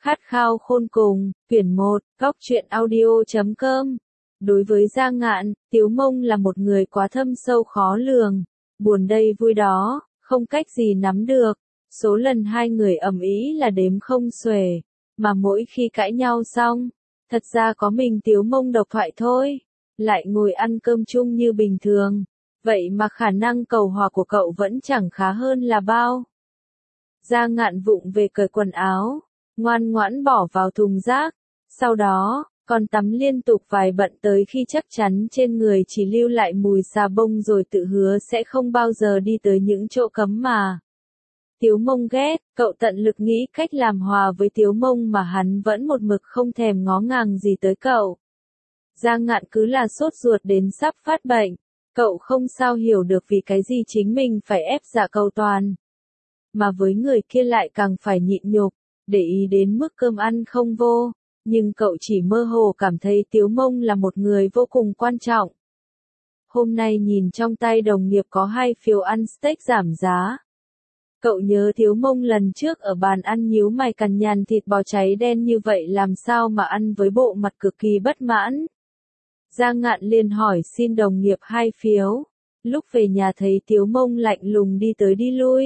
Khát khao khôn cùng, quyển 1, góc truyện audio.com. Đối với Giang Ngạn, Tiếu Mông là một người quá thâm sâu khó lường, buồn đây vui đó, không cách gì nắm được. Số lần hai người ầm ĩ là đếm không xuể, mà mỗi khi cãi nhau xong, thật ra có mình Tiếu Mông độc thoại thôi, lại ngồi ăn cơm chung như bình thường. Vậy mà khả năng cầu hòa của cậu vẫn chẳng khá hơn là bao. Giang Ngạn vụng về cởi quần áo, ngoan ngoãn bỏ vào thùng rác, sau đó, còn tắm liên tục vài bận tới khi chắc chắn trên người chỉ lưu lại mùi xà bông rồi tự hứa sẽ không bao giờ đi tới những chỗ cấm mà. Tiếu Mông ghét, cậu tận lực nghĩ cách làm hòa với Tiếu Mông mà hắn vẫn một mực không thèm ngó ngàng gì tới cậu. Giang Ngạn cứ là sốt ruột đến sắp phát bệnh, cậu không sao hiểu được vì cái gì chính mình phải ép dạ cầu toàn. Mà với người kia lại càng phải nhịn nhục, để ý đến mức cơm ăn không vô, nhưng cậu chỉ mơ hồ cảm thấy Tiếu Mông là một người vô cùng quan trọng. Hôm nay nhìn trong tay đồng nghiệp có 2 phiếu ăn steak giảm giá. Cậu nhớ Tiếu Mông lần trước ở bàn ăn nhíu mày cằn nhằn thịt bò cháy đen như vậy làm sao mà ăn với bộ mặt cực kỳ bất mãn. Giang Ngạn liền hỏi xin đồng nghiệp 2 phiếu, lúc về nhà thấy Tiếu Mông lạnh lùng đi tới đi lui.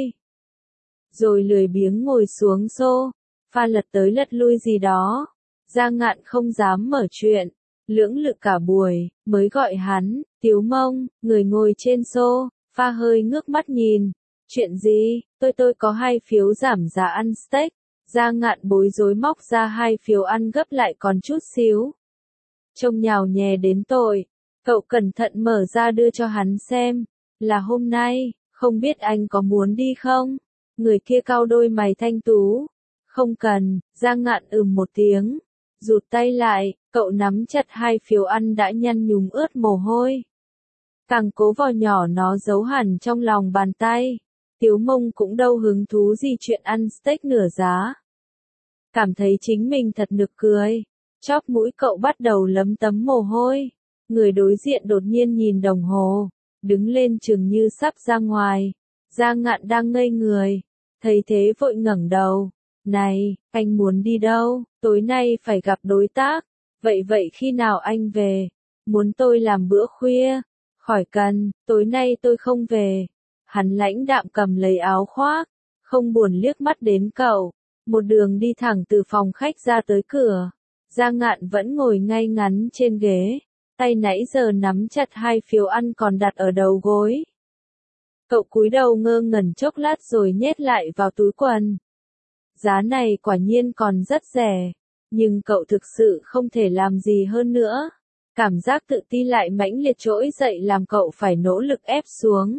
Rồi lười biếng ngồi xuống sofa lật tới lật lui gì đó. Giang Ngạn không dám mở chuyện, lưỡng lự cả buổi, mới gọi hắn, Tiếu Mông, người ngồi trên sofa hơi ngước mắt nhìn. Chuyện gì, tôi có 2 phiếu giảm giá ăn steak. Giang Ngạn bối rối móc ra 2 phiếu ăn gấp lại còn chút xíu. Trông nhào nhè đến tội, cậu cẩn thận mở ra đưa cho hắn xem, là hôm nay, không biết anh có muốn đi không? Người kia cau đôi mày thanh tú. Không cần, Giang Ngạn một tiếng, rụt tay lại, cậu nắm chặt 2 phiếu ăn đã nhăn nhúm ướt mồ hôi. Càng cố vò nhỏ nó giấu hẳn trong lòng bàn tay. Tiếu Mông cũng đâu hứng thú gì chuyện ăn steak nửa giá. Cảm thấy chính mình thật nực cười. Chóp mũi cậu bắt đầu lấm tấm mồ hôi. Người đối diện đột nhiên nhìn đồng hồ, đứng lên chừng như sắp ra ngoài. Giang Ngạn đang ngây người, thấy thế vội ngẩng đầu. Này, anh muốn đi đâu? Tối nay phải gặp đối tác. Vậy khi nào anh về? Muốn tôi làm bữa khuya? Khỏi cần, tối nay tôi không về. Hắn lãnh đạm cầm lấy áo khoác, không buồn liếc mắt đến cậu. Một đường đi thẳng từ phòng khách ra tới cửa. Giang Ngạn vẫn ngồi ngay ngắn trên ghế, tay nãy giờ nắm chặt 2 phiếu ăn còn đặt ở đầu gối. Cậu cúi đầu ngơ ngẩn chốc lát rồi nhét lại vào túi quần. Giá này quả nhiên còn rất rẻ, nhưng cậu thực sự không thể làm gì hơn nữa. Cảm giác tự ti lại mãnh liệt trỗi dậy làm cậu phải nỗ lực ép xuống.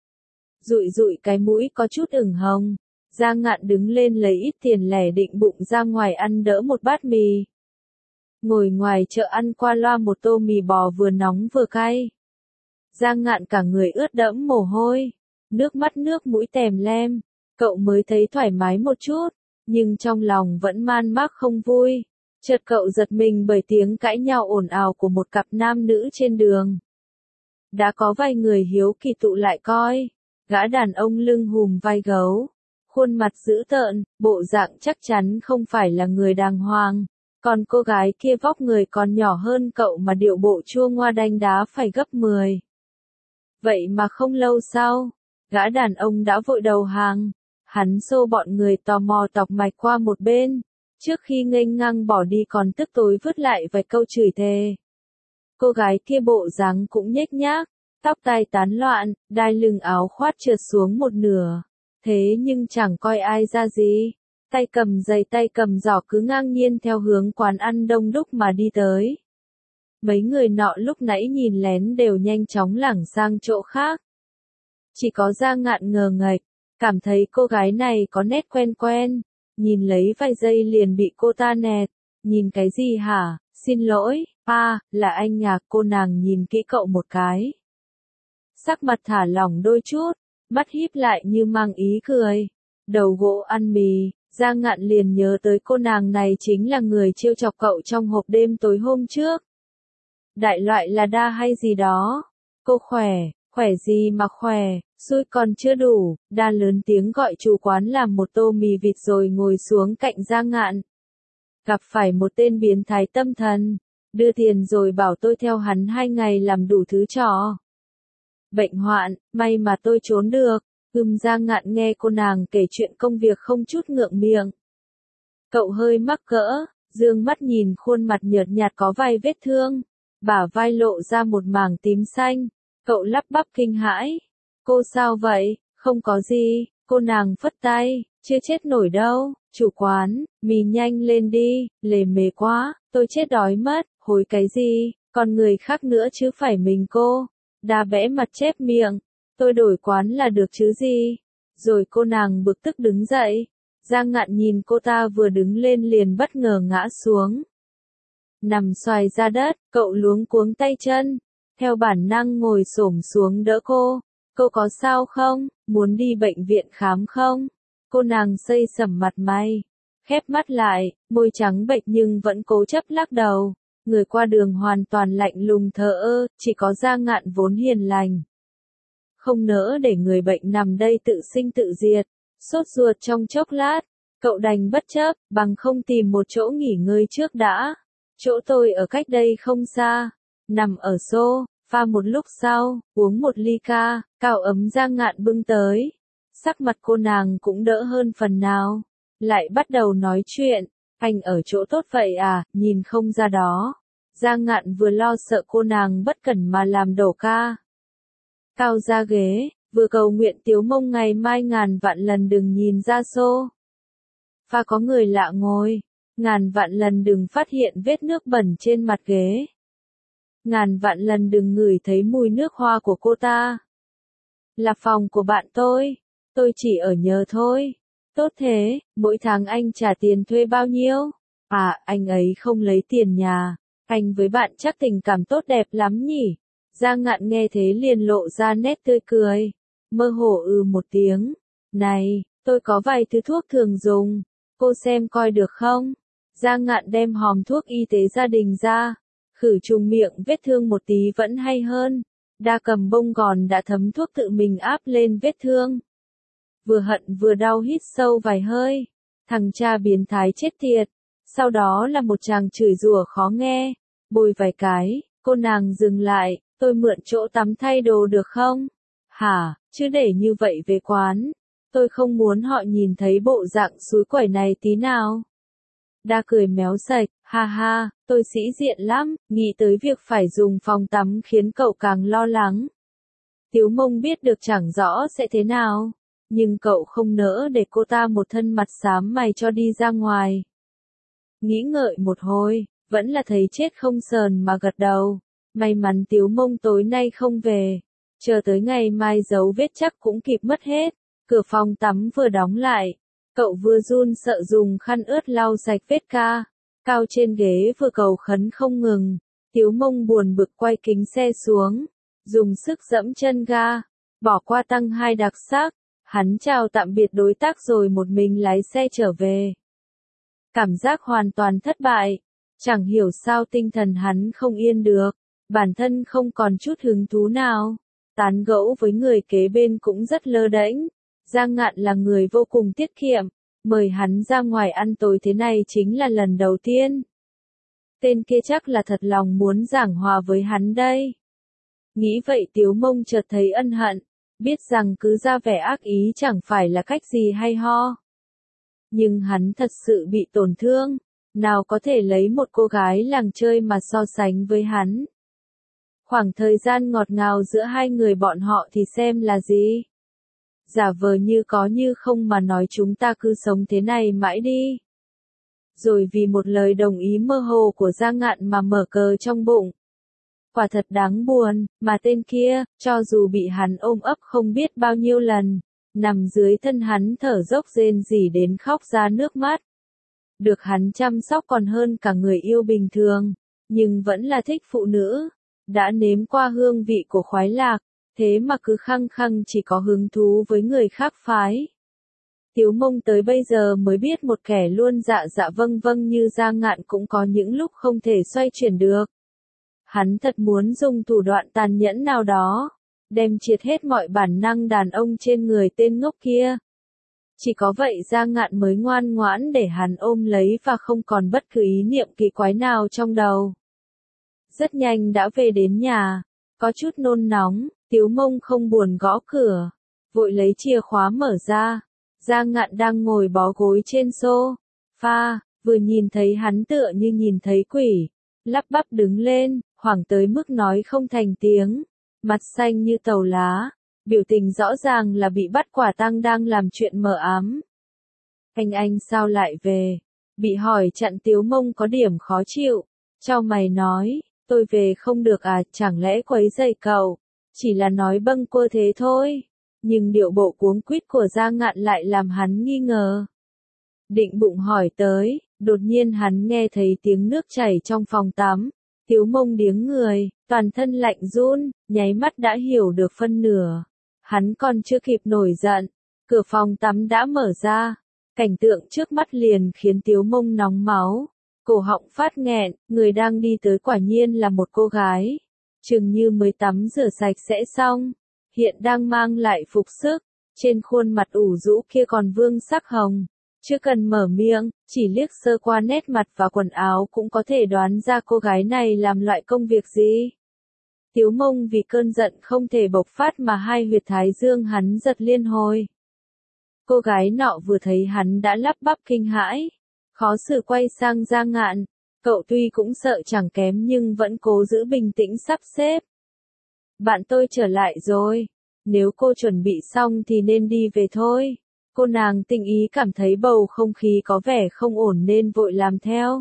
Dụi cái mũi có chút ửng hồng, Giang Ngạn đứng lên lấy ít tiền lẻ định bụng ra ngoài ăn đỡ một bát mì. Ngồi ngoài chợ ăn qua loa một tô mì bò vừa nóng vừa cay. Giang Ngạn cả người ướt đẫm mồ hôi, nước mắt nước mũi tèm lem, cậu mới thấy thoải mái một chút, nhưng trong lòng vẫn man mác không vui. Chợt cậu giật mình bởi tiếng cãi nhau ồn ào của một cặp nam nữ trên đường. Đã có vài người hiếu kỳ tụ lại coi, gã đàn ông lưng hùm vai gấu, khuôn mặt dữ tợn, bộ dạng chắc chắn không phải là người đàng hoàng. Còn cô gái kia vóc người còn nhỏ hơn cậu mà điệu bộ chua ngoa đanh đá phải gấp 10. Vậy mà không lâu sau, gã đàn ông đã vội đầu hàng. Hắn xô bọn người tò mò tọc mạch qua một bên, trước khi nghênh ngang bỏ đi còn tức tối vứt lại vài câu chửi thề. Cô gái kia bộ dáng cũng nhếch nhác, tóc tai tán loạn, đai lưng áo khoác trượt xuống một nửa. Thế nhưng chẳng coi ai ra gì. Tay cầm giày tay cầm giỏ cứ ngang nhiên theo hướng quán ăn đông đúc mà đi tới. Mấy người nọ lúc nãy nhìn lén đều nhanh chóng lảng sang chỗ khác. Chỉ có Giang Ngạn ngờ ngạch, cảm thấy cô gái này có nét quen quen, nhìn lấy vài giây liền bị cô ta nẹt. Nhìn cái gì hả? Xin lỗi, là anh à? Cô nàng nhìn kỹ cậu một cái. Sắc mặt thả lỏng đôi chút, mắt híp lại như mang ý cười. Đầu gỗ ăn mì. Giang Ngạn liền nhớ tới cô nàng này chính là người trêu chọc cậu trong hộp đêm tối hôm trước. Đại loại là đa hay gì đó. Cô khỏe gì mà khỏe, xui còn chưa đủ. Đa lớn tiếng gọi chủ quán làm một tô mì vịt rồi ngồi xuống cạnh Giang Ngạn. gặp phải một tên biến thái tâm thần, đưa tiền rồi bảo tôi theo hắn 2 ngày làm đủ thứ trò. Bệnh hoạn, may mà tôi trốn được. Giang Ngạn nghe cô nàng kể chuyện công việc không chút ngượng miệng. Cậu hơi mắc cỡ, dương mắt nhìn khuôn mặt nhợt nhạt có vài vết thương, bả vai lộ ra một mảng tím xanh. Cậu lắp bắp kinh hãi. Cô sao vậy? Không có gì, cô nàng phất tay, chưa chết nổi đâu. Chủ quán, mì nhanh lên đi, lề mề quá, tôi chết đói mất. Hối cái gì, còn người khác nữa chứ phải mình cô. Đa bẽ mặt chép miệng, tôi đổi quán là được chứ gì. Rồi cô nàng bực tức đứng dậy. Giang Ngạn nhìn cô ta vừa đứng lên liền bất ngờ ngã xuống. Nằm xoài ra đất, cậu luống cuống tay chân, theo bản năng ngồi xổm xuống đỡ cô. Cô có sao không, muốn đi bệnh viện khám không? Cô nàng xây sẩm mặt mày, khép mắt lại, môi trắng bệch nhưng vẫn cố chấp lắc đầu. Người qua đường hoàn toàn lạnh lùng thờ ơ, chỉ có Giang Ngạn vốn hiền lành. Không nỡ để người bệnh nằm đây tự sinh tự diệt. Sốt ruột trong chốc lát, cậu đành bất chấp, bằng không tìm một chỗ nghỉ ngơi trước đã. Chỗ tôi ở cách đây không xa, nằm ở xô, pha một lúc sau, uống một ly ca, cao ấm Giang Ngạn bưng tới. Sắc mặt cô nàng cũng đỡ hơn phần nào, lại bắt đầu nói chuyện. Anh ở chỗ tốt vậy à, nhìn không ra đó. Giang Ngạn vừa lo sợ cô nàng bất cẩn mà làm đổ ca. Cao ra ghế, vừa cầu nguyện Tiếu Mông ngày mai ngàn vạn lần đừng nhìn ra xô. Pha có người lạ ngồi, ngàn vạn lần đừng phát hiện vết nước bẩn trên mặt ghế. Ngàn vạn lần đừng ngửi thấy mùi nước hoa của cô ta. Là phòng của bạn tôi chỉ ở nhờ thôi. Tốt thế, mỗi tháng anh trả tiền thuê bao nhiêu? À, anh ấy không lấy tiền nhà. Anh với bạn chắc tình cảm tốt đẹp lắm nhỉ? Giang Ngạn nghe thế liền lộ ra nét tươi cười. Mơ hồ một tiếng. Này, tôi có vài thứ thuốc thường dùng. Cô xem coi được không? Giang Ngạn đem hòm thuốc y tế gia đình ra. Khử trùng miệng vết thương một tí vẫn hay hơn. Đa cầm bông gòn đã thấm thuốc tự mình áp lên vết thương. Vừa hận vừa đau hít sâu vài hơi. Thằng cha biến thái chết tiệt. Sau đó là một tràng chửi rủa khó nghe. Bôi vài cái, cô nàng dừng lại, tôi mượn chỗ tắm thay đồ được không? Hả, chứ để như vậy về quán. Tôi không muốn họ nhìn thấy bộ dạng xúi quẩy này tí nào. Đa cười méo sạch, ha ha, tôi sĩ diện lắm, nghĩ tới việc phải dùng phòng tắm khiến cậu càng lo lắng. Tiếu Mông biết được chẳng rõ sẽ thế nào, nhưng cậu không nỡ để cô ta một thân mặt xám mày cho đi ra ngoài. Nghĩ ngợi một hồi, vẫn là thấy chết không sờn mà gật đầu. May mắn Tiếu Mông tối nay không về, chờ tới ngày mai dấu vết chắc cũng kịp mất hết. Cửa phòng tắm vừa đóng lại, cậu vừa run sợ dùng khăn ướt lau sạch vết ca. Cao trên ghế vừa cầu khấn không ngừng. Tiếu Mông buồn bực quay kính xe xuống, dùng sức dẫm chân ga, bỏ qua tăng 2 đặc sắc. Hắn chào tạm biệt đối tác rồi một mình lái xe trở về. Cảm giác hoàn toàn thất bại, chẳng hiểu sao tinh thần hắn không yên được, bản thân không còn chút hứng thú nào. Tán gẫu với người kế bên cũng rất lơ đễnh. Giang Ngạn là người vô cùng tiết kiệm, mời hắn ra ngoài ăn tối thế này chính là lần đầu tiên. Tên kia chắc là thật lòng muốn giảng hòa với hắn đây. Nghĩ vậy Tiếu Mông chợt thấy ân hận, biết rằng cứ ra vẻ ác ý chẳng phải là cách gì hay ho. Nhưng hắn thật sự bị tổn thương, nào có thể lấy một cô gái làng chơi mà so sánh với hắn. Khoảng thời gian ngọt ngào giữa hai người bọn họ thì xem là gì? Giả vờ như có như không mà nói chúng ta cứ sống thế này mãi đi. Rồi vì một lời đồng ý mơ hồ của Giang Ngạn mà mở cờ trong bụng. Quả thật đáng buồn, mà tên kia, cho dù bị hắn ôm ấp không biết bao nhiêu lần, nằm dưới thân hắn thở dốc rên rỉ đến khóc ra nước mắt. Được hắn chăm sóc còn hơn cả người yêu bình thường, nhưng vẫn là thích phụ nữ. Đã nếm qua hương vị của khoái lạc, thế mà cứ khăng khăng chỉ có hứng thú với người khác phái. Tiếu Mông tới bây giờ mới biết một kẻ luôn dạ dạ vâng vâng như Giang Ngạn cũng có những lúc không thể xoay chuyển được. Hắn thật muốn dùng thủ đoạn tàn nhẫn nào đó, đem triệt hết mọi bản năng đàn ông trên người tên ngốc kia. Chỉ có vậy Gia Ngạn mới ngoan ngoãn để hắn ôm lấy và không còn bất cứ ý niệm kỳ quái nào trong đầu. Rất nhanh đã về đến nhà, có chút nôn nóng, Tiếu Mông không buồn gõ cửa, vội lấy chìa khóa mở ra. Gia Ngạn đang ngồi bó gối trên sofa, vừa nhìn thấy hắn tựa như nhìn thấy quỷ, lắp bắp đứng lên, hoảng tới mức nói không thành tiếng, mặt xanh như tàu lá, biểu tình rõ ràng là bị bắt quả tang đang làm chuyện mờ ám. Anh sao lại về? Bị hỏi chặn Tiếu Mông có điểm khó chịu, chau mày nói, tôi về không được à, chẳng lẽ quấy rầy cậu, chỉ là nói bâng quơ thế thôi. Nhưng điệu bộ cuống quýt của Gia Ngạn lại làm hắn nghi ngờ. Định bụng hỏi tới, đột nhiên hắn nghe thấy tiếng nước chảy trong phòng tắm. Tiếu Mông điếng người, toàn thân lạnh run, nháy mắt đã hiểu được phân nửa. Hắn còn chưa kịp nổi giận, cửa phòng tắm đã mở ra. Cảnh tượng trước mắt liền khiến Tiếu Mông nóng máu, cổ họng phát nghẹn, người đang đi tới quả nhiên là một cô gái. Chừng như mới tắm rửa sạch sẽ xong, hiện đang mang lại phục sức, trên khuôn mặt ủ rũ kia còn vương sắc hồng. Chưa cần mở miệng, chỉ liếc sơ qua nét mặt và quần áo cũng có thể đoán ra cô gái này làm loại công việc gì. Tiếu Mông vì cơn giận không thể bộc phát mà hai huyệt thái dương hắn giật liên hồi. Cô gái nọ vừa thấy hắn đã lắp bắp kinh hãi, khó xử quay sang Gia Ngạn, cậu tuy cũng sợ chẳng kém nhưng vẫn cố giữ bình tĩnh sắp xếp. Bạn tôi trở lại rồi, nếu cô chuẩn bị xong thì nên đi về thôi. Cô nàng tinh ý cảm thấy bầu không khí có vẻ không ổn nên vội làm theo.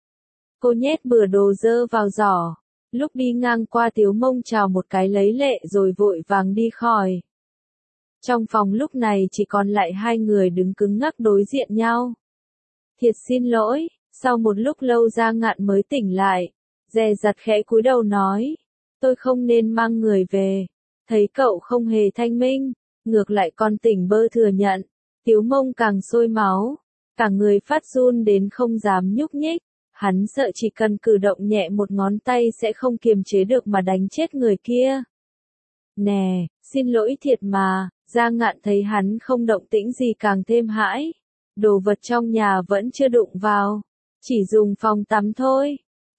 Cô nhét bừa đồ dơ vào giỏ, lúc đi ngang qua Tiếu Mông chào một cái lấy lệ rồi vội vàng đi khỏi. Trong phòng lúc này chỉ còn lại hai người đứng cứng ngắc đối diện nhau. Thiệt xin lỗi, sau một lúc lâu Gia Ngạn mới tỉnh lại, dè dặt khẽ cúi đầu nói, tôi không nên mang người về, thấy cậu không hề thanh minh, ngược lại còn tỉnh bơ thừa nhận. Tiếu Mông càng sôi máu, cả người phát run đến không dám nhúc nhích, hắn sợ chỉ cần cử động nhẹ một ngón tay sẽ không kiềm chế được mà đánh chết người kia. Nè, xin lỗi thiệt mà, Gia Ngạn thấy hắn không động tĩnh gì càng thêm hãi, đồ vật trong nhà vẫn chưa đụng vào, chỉ dùng phòng tắm thôi.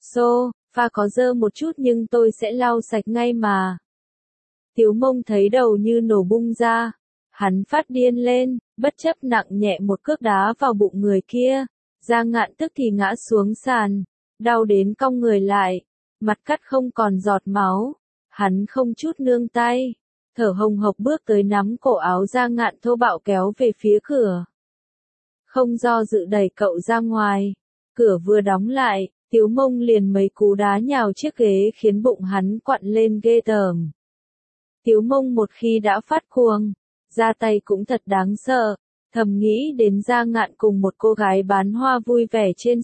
Pha có dơ một chút nhưng tôi sẽ lau sạch ngay mà. Tiếu Mông thấy đầu như nổ bung ra. Hắn phát điên lên, bất chấp nặng nhẹ một cước đá vào bụng người kia. Gia Ngạn tức thì ngã xuống sàn, đau đến cong người lại, mặt cắt không còn giọt máu. Hắn không chút nương tay, thở hồng hộc bước tới nắm cổ áo Gia Ngạn thô bạo kéo về phía cửa. Không do dự đẩy cậu ra ngoài, cửa vừa đóng lại, Tiếu Mông liền mấy cú đá nhào chiếc ghế khiến bụng hắn quặn lên ghê tởm. Tiếu Mông một khi đã phát cuồng, ra tay cũng thật đáng sợ, thầm nghĩ đến Gia Ngạn cùng một cô gái bán hoa vui vẻ trên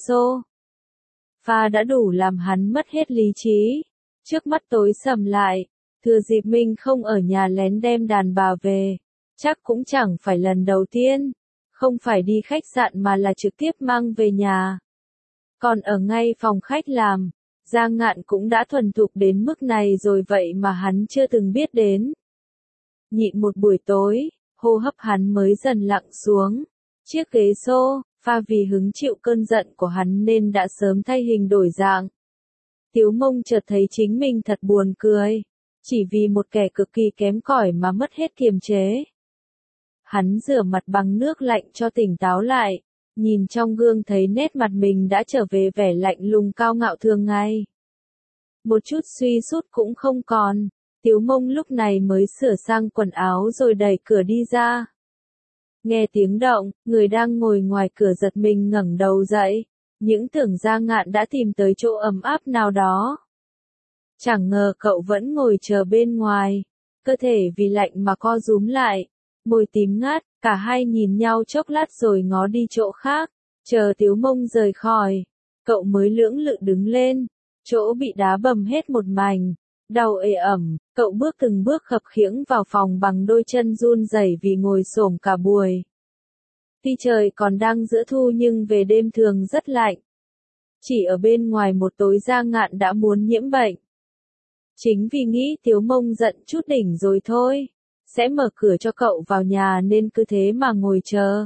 sofa đã đủ làm hắn mất hết lý trí. Trước mắt tối sầm lại, thừa dịp mình không ở nhà lén đem đàn bà về, chắc cũng chẳng phải lần đầu tiên, không phải đi khách sạn mà là trực tiếp mang về nhà. Còn ở ngay phòng khách làm, Gia Ngạn cũng đã thuần thục đến mức này rồi vậy mà hắn chưa từng biết đến. Nhịn một buổi tối, hô hấp hắn mới dần lặng xuống. Chiếc ghế sofa vì hứng chịu cơn giận của hắn nên đã sớm thay hình đổi dạng. Tiếu Mông chợt thấy chính mình thật buồn cười, chỉ vì một kẻ cực kỳ kém cỏi mà mất hết kiềm chế. Hắn rửa mặt bằng nước lạnh cho tỉnh táo lại, nhìn trong gương thấy nét mặt mình đã trở về vẻ lạnh lùng cao ngạo thường ngày. Một chút suy sút cũng không còn. Tiếu Mông lúc này mới sửa sang quần áo rồi đẩy cửa đi ra. Nghe tiếng động, người đang ngồi ngoài cửa giật mình ngẩng đầu dậy, những tưởng Gia Ngạn đã tìm tới chỗ ấm áp nào đó. Chẳng ngờ cậu vẫn ngồi chờ bên ngoài, cơ thể vì lạnh mà co rúm lại, môi tím ngắt, cả hai nhìn nhau chốc lát rồi ngó đi chỗ khác, chờ Tiếu Mông rời khỏi, cậu mới lưỡng lự đứng lên, chỗ bị đá bầm hết một mảnh. Đau ê ẩm, cậu bước từng bước khập khiễng vào phòng bằng đôi chân run rẩy vì ngồi xổm cả buổi. Tuy trời còn đang giữa thu nhưng về đêm thường rất lạnh. Chỉ ở bên ngoài một tối Gia Ngạn đã muốn nhiễm bệnh. Chính vì nghĩ Tiếu Mông giận chút đỉnh rồi thôi. sẽ mở cửa cho cậu vào nhà nên cứ thế mà ngồi chờ.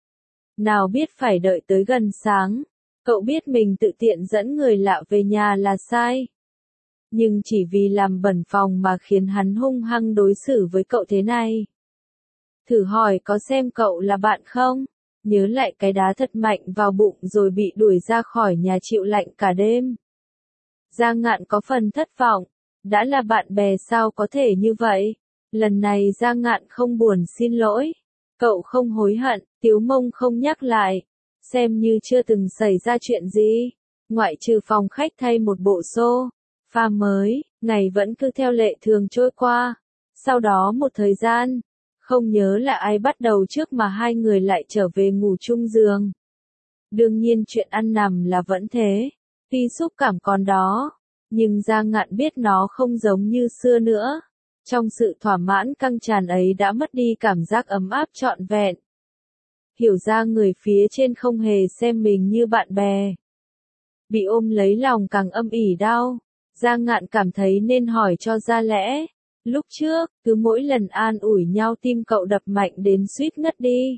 Nào biết phải đợi tới gần sáng, cậu biết mình tự tiện dẫn người lạ về nhà là sai. Nhưng chỉ vì làm bẩn phòng mà khiến hắn hung hăng đối xử với cậu thế này. Thử hỏi có xem cậu là bạn không? Nhớ lại cái đá thật mạnh vào bụng rồi bị đuổi ra khỏi nhà chịu lạnh cả đêm. Giang Ngạn có phần thất vọng. Đã là bạn bè sao có thể như vậy? Lần này Giang Ngạn không buồn xin lỗi. Cậu không hối hận, Tiếu Mông không nhắc lại. Xem như chưa từng xảy ra chuyện gì. Ngoại trừ phòng khách thay một bộ sofa mới, ngày vẫn cứ theo lệ thường trôi qua. Sau đó một thời gian, không nhớ là ai bắt đầu trước mà hai người lại trở về ngủ chung giường. Đương nhiên chuyện ăn nằm là vẫn thế, tuy xúc cảm còn đó, nhưng Giang Ngạn biết nó không giống như xưa nữa. Trong sự thỏa mãn căng tràn ấy đã mất đi cảm giác ấm áp trọn vẹn. Hiểu ra người phía trên không hề xem mình như bạn bè. Bị ôm lấy lòng càng âm ỉ đau. Giang Ngạn cảm thấy nên hỏi cho ra lẽ. Lúc trước, cứ mỗi lần an ủi nhau tim cậu đập mạnh đến suýt ngất đi.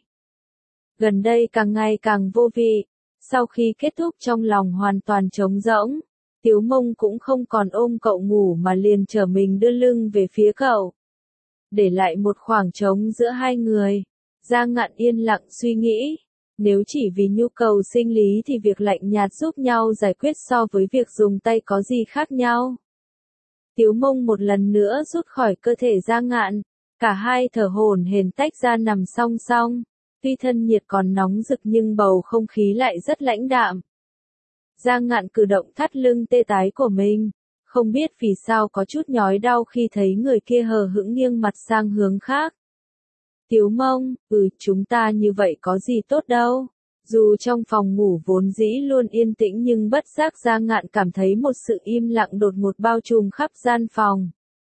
Gần đây càng ngày càng vô vị. Sau khi kết thúc trong lòng hoàn toàn trống rỗng, Tiếu Mông cũng không còn ôm cậu ngủ mà liền trở mình đưa lưng về phía cậu. Để lại một khoảng trống giữa hai người. Giang Ngạn yên lặng suy nghĩ. Nếu chỉ vì nhu cầu sinh lý thì việc lạnh nhạt giúp nhau giải quyết so với việc dùng tay có gì khác nhau. Tiếu Mông một lần nữa rút khỏi cơ thể Giang Ngạn. Cả hai thở hổn hển tách ra nằm song song. Tuy thân nhiệt còn nóng rực nhưng bầu không khí lại rất lãnh đạm. Giang Ngạn cử động thắt lưng tê tái của mình. Không biết vì sao có chút nhói đau khi thấy người kia hờ hững nghiêng mặt sang hướng khác. Tiếu Mông, chúng ta như vậy có gì tốt đâu. Dù trong phòng ngủ vốn dĩ luôn yên tĩnh nhưng bất giác Giang Ngạn cảm thấy một sự im lặng đột ngột bao trùm khắp gian phòng.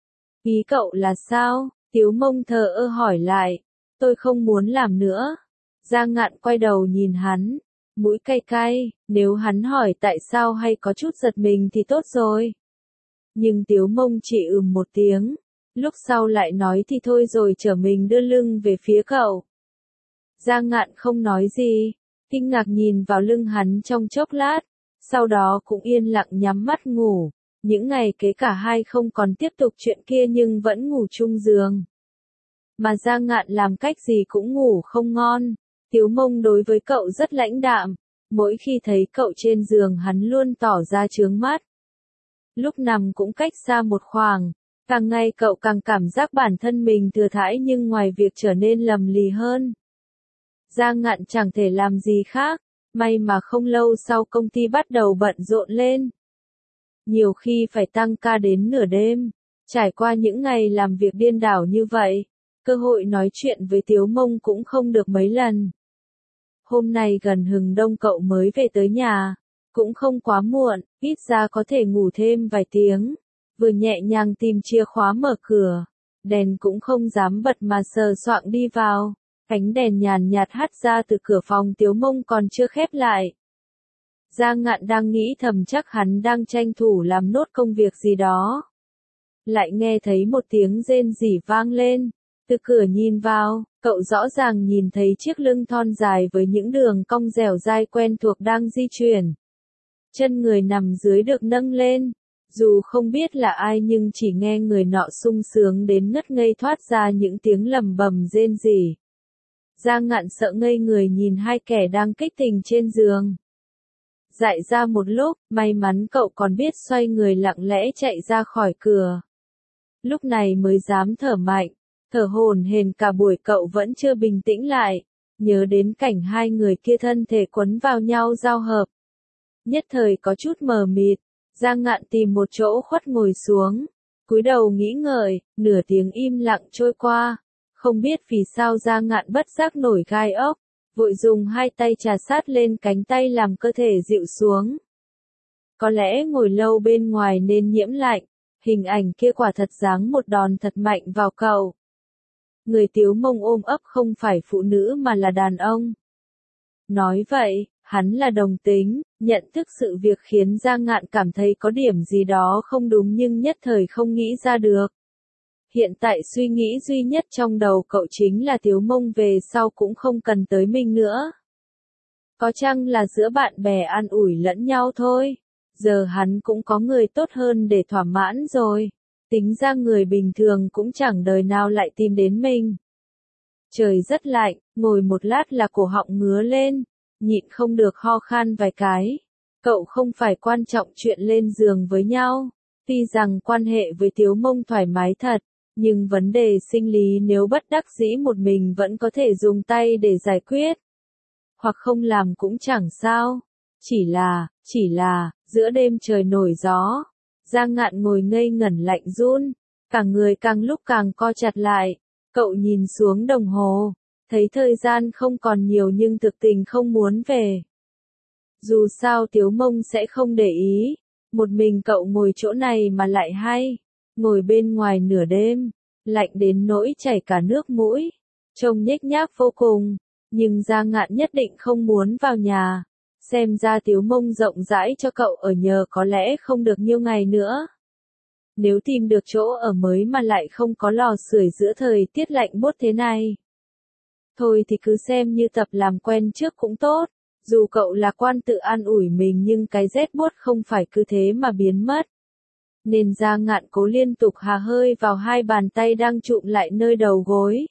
Ý cậu là sao? Tiếu Mông thờ ơ hỏi lại. Tôi không muốn làm nữa. Giang Ngạn quay đầu nhìn hắn. Mũi cay cay, nếu hắn hỏi tại sao hay có chút giật mình thì tốt rồi. Nhưng Tiếu Mông chỉ một tiếng. Lúc sau lại nói thì thôi rồi trở mình đưa lưng về phía cậu. Giang Ngạn không nói gì, kinh ngạc nhìn vào lưng hắn trong chốc lát, sau đó cũng yên lặng nhắm mắt ngủ. Những ngày kế cả hai không còn tiếp tục chuyện kia nhưng vẫn ngủ chung giường. Mà Giang Ngạn làm cách gì cũng ngủ không ngon. Tiếu Mông đối với cậu rất lãnh đạm, mỗi khi thấy cậu trên giường hắn luôn tỏ ra chướng mắt. Lúc nằm cũng cách xa một khoảng. Càng ngày cậu càng cảm giác bản thân mình thừa thãi nhưng ngoài việc trở nên lầm lì hơn. Giang Ngạn chẳng thể làm gì khác, may mà không lâu sau công ty bắt đầu bận rộn lên. Nhiều khi phải tăng ca đến nửa đêm, trải qua những ngày làm việc điên đảo như vậy, cơ hội nói chuyện với Tiếu Mông cũng không được mấy lần. Hôm nay gần hừng đông cậu mới về tới nhà, cũng không quá muộn, ít ra có thể ngủ thêm vài tiếng. Vừa nhẹ nhàng tìm chìa khóa mở cửa, đèn cũng không dám bật mà sờ soạng đi vào, ánh đèn nhàn nhạt hắt ra từ cửa phòng Tiếu Mông còn chưa khép lại. Giang Ngạn đang nghĩ thầm chắc hắn đang tranh thủ làm nốt công việc gì đó. Lại nghe thấy một tiếng rên rỉ vang lên, từ cửa nhìn vào, cậu rõ ràng nhìn thấy chiếc lưng thon dài với những đường cong dẻo dai quen thuộc đang di chuyển. Chân người nằm dưới được nâng lên. Dù không biết là ai nhưng chỉ nghe người nọ sung sướng đến ngất ngây thoát ra những tiếng lầm bầm rên rỉ. Giang Ngạn sợ ngây người nhìn hai kẻ đang kích tình trên giường. Dại ra một lúc, may mắn cậu còn biết xoay người lặng lẽ chạy ra khỏi cửa. Lúc này mới dám thở mạnh, thở hổn hển cả buổi cậu vẫn chưa bình tĩnh lại, nhớ đến cảnh hai người kia thân thể quấn vào nhau giao hợp. Nhất thời có chút mờ mịt. Giang Ngạn tìm một chỗ khuất ngồi xuống, cúi đầu nghĩ ngợi, nửa tiếng im lặng trôi qua, không biết vì sao Giang Ngạn bất giác nổi gai ốc, vội dùng hai tay trà sát lên cánh tay làm cơ thể dịu xuống. Có lẽ ngồi lâu bên ngoài nên nhiễm lạnh, hình ảnh kia quả thật giáng một đòn thật mạnh vào cậu. Người Tiếu Mông ôm ấp không phải phụ nữ mà là đàn ông. Nói vậy, hắn là đồng tính, nhận thức sự việc khiến Giang Ngạn cảm thấy có điểm gì đó không đúng nhưng nhất thời không nghĩ ra được. Hiện tại suy nghĩ duy nhất trong đầu cậu chính là Tiếu Mông về sau cũng không cần tới mình nữa. Có chăng là giữa bạn bè an ủi lẫn nhau thôi. Giờ hắn cũng có người tốt hơn để thỏa mãn rồi. Tính ra người bình thường cũng chẳng đời nào lại tìm đến mình. Trời rất lạnh, ngồi một lát là cổ họng ngứa lên, nhịn không được ho khan vài cái. Cậu không phải quan trọng chuyện lên giường với nhau. Tuy rằng quan hệ với Tiếu Mông thoải mái thật, nhưng vấn đề sinh lý nếu bất đắc dĩ một mình vẫn có thể dùng tay để giải quyết. Hoặc không làm cũng chẳng sao. Chỉ là, giữa đêm trời nổi gió. Giang Ngạn ngồi ngây ngẩn lạnh run, cả người càng lúc càng co chặt lại. Cậu nhìn xuống đồng hồ, thấy thời gian không còn nhiều nhưng thực tình không muốn về. Dù sao Tiếu Mông sẽ không để ý, một mình cậu ngồi chỗ này mà lại hay, ngồi bên ngoài nửa đêm, lạnh đến nỗi chảy cả nước mũi, trông nhếch nhác vô cùng, nhưng Giang Ngạn nhất định không muốn vào nhà, xem ra Tiếu Mông rộng rãi cho cậu ở nhờ có lẽ không được nhiêu ngày nữa. Nếu tìm được chỗ ở mới mà lại không có lò sưởi giữa thời tiết lạnh buốt thế này. Thôi thì cứ xem như tập làm quen trước cũng tốt, dù cậu là quan tự an ủi mình nhưng cái rét buốt không phải cứ thế mà biến mất. Nên Giang Ngạn cố liên tục hà hơi vào hai bàn tay đang chụm lại nơi đầu gối.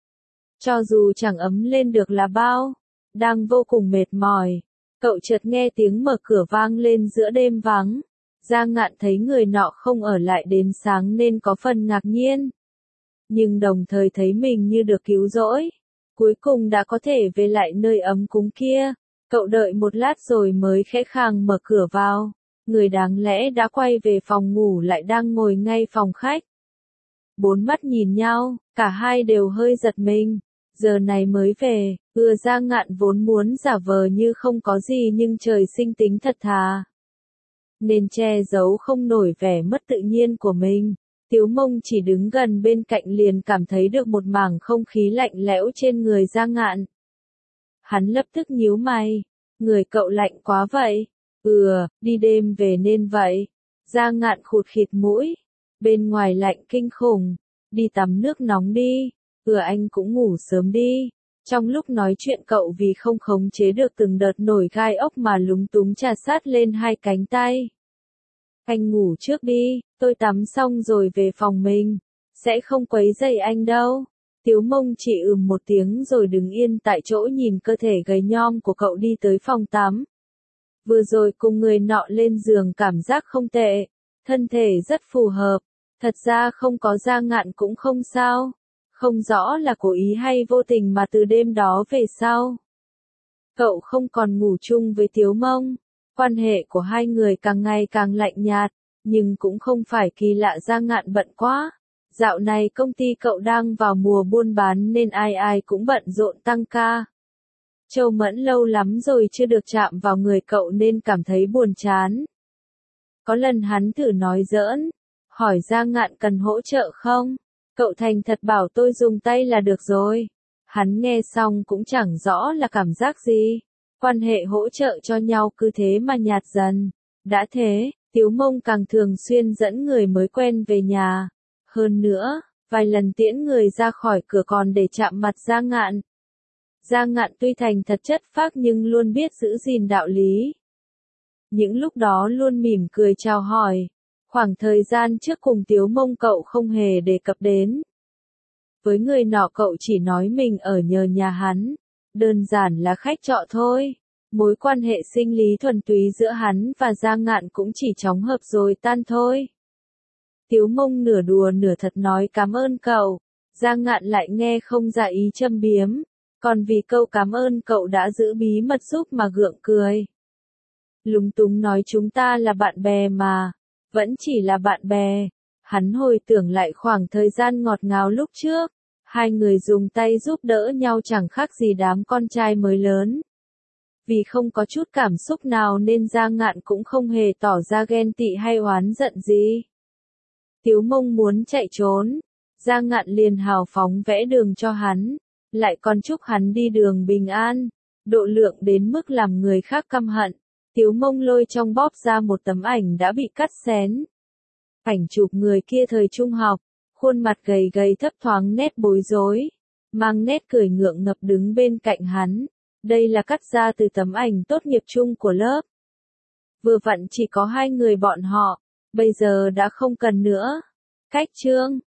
Cho dù chẳng ấm lên được là bao, đang vô cùng mệt mỏi, cậu chợt nghe tiếng mở cửa vang lên giữa đêm vắng. Giang Ngạn thấy người nọ không ở lại đến sáng nên có phần ngạc nhiên. Nhưng đồng thời thấy mình như được cứu rỗi. Cuối cùng đã có thể về lại nơi ấm cúng kia. Cậu đợi một lát rồi mới khẽ khàng mở cửa vào. Người đáng lẽ đã quay về phòng ngủ lại đang ngồi ngay phòng khách. Bốn mắt nhìn nhau, cả hai đều hơi giật mình. Giờ này mới về, Giang Ngạn vốn muốn giả vờ như không có gì nhưng trời sinh tính thật thà. Nên che giấu không nổi vẻ mất tự nhiên của mình. Tiếu Mông chỉ đứng gần bên cạnh liền cảm thấy được một mảng không khí lạnh lẽo trên người Giang Ngạn. Hắn lập tức nhíu mày. Người cậu lạnh quá vậy. Đi đêm về nên vậy. Giang Ngạn khụt khịt mũi. Bên ngoài lạnh kinh khủng. Đi tắm nước nóng đi. Anh cũng ngủ sớm đi. Trong lúc nói chuyện cậu vì không khống chế được từng đợt nổi gai ốc mà lúng túng trà sát lên hai cánh tay. Anh ngủ trước đi, tôi tắm xong rồi về phòng mình. Sẽ không quấy rầy anh đâu. Tiếu Mông chỉ một tiếng rồi đứng yên tại chỗ nhìn cơ thể gầy nhom của cậu đi tới phòng tắm. Vừa rồi cùng người nọ lên giường cảm giác không tệ. Thân thể rất phù hợp. Thật ra không có Giang Ngạn cũng không sao. Không rõ là cố ý hay vô tình mà từ đêm đó về sau. Cậu không còn ngủ chung với Tiếu Mông. Quan hệ của hai người càng ngày càng lạnh nhạt, nhưng cũng không phải kỳ lạ. Giang Ngạn bận quá. Dạo này công ty cậu đang vào mùa buôn bán nên ai ai cũng bận rộn tăng ca. Châu Mẫn lâu lắm rồi chưa được chạm vào người cậu nên cảm thấy buồn chán. Có lần hắn thử nói giỡn, hỏi Giang Ngạn cần hỗ trợ không? Cậu thành thật bảo tôi dùng tay là được rồi. Hắn nghe xong cũng chẳng rõ là cảm giác gì. Quan hệ hỗ trợ cho nhau cứ thế mà nhạt dần. Đã thế, Tiếu Mông càng thường xuyên dẫn người mới quen về nhà. Hơn nữa, vài lần tiễn người ra khỏi cửa còn để chạm mặt Giang Ngạn. Giang Ngạn tuy thành thật chất phác nhưng luôn biết giữ gìn đạo lý. Những lúc đó luôn mỉm cười chào hỏi. Khoảng thời gian trước cùng Tiếu Mông cậu không hề đề cập đến. Với người nọ cậu chỉ nói mình ở nhờ nhà hắn. Đơn giản là khách trọ thôi. Mối quan hệ sinh lý thuần túy giữa hắn và Giang Ngạn cũng chỉ chóng hợp rồi tan thôi. Tiếu Mông nửa đùa nửa thật nói cảm ơn cậu. Giang Ngạn lại nghe không ra ý châm biếm. Còn vì câu cảm ơn cậu đã giữ bí mật giúp mà gượng cười. Lúng túng nói chúng ta là bạn bè mà. Vẫn chỉ là bạn bè. Hắn hồi tưởng lại khoảng thời gian ngọt ngào lúc trước. Hai người dùng tay giúp đỡ nhau chẳng khác gì đám con trai mới lớn. Vì không có chút cảm xúc nào nên Giang Ngạn cũng không hề tỏ ra ghen tị hay oán giận gì. Tiếu Mông muốn chạy trốn. Giang Ngạn liền hào phóng vẽ đường cho hắn. Lại còn chúc hắn đi đường bình an. Độ lượng đến mức làm người khác căm hận. Tiếu Mông lôi trong bóp ra một tấm ảnh đã bị cắt xén. Ảnh chụp người kia thời trung học. khuôn mặt gầy gầy thấp thoáng nét bối rối, mang nét cười ngượng ngập đứng bên cạnh hắn. Đây là cắt ra từ tấm ảnh tốt nghiệp chung của lớp. Vừa vặn chỉ có hai người bọn họ, bây giờ đã không cần nữa. Cách chương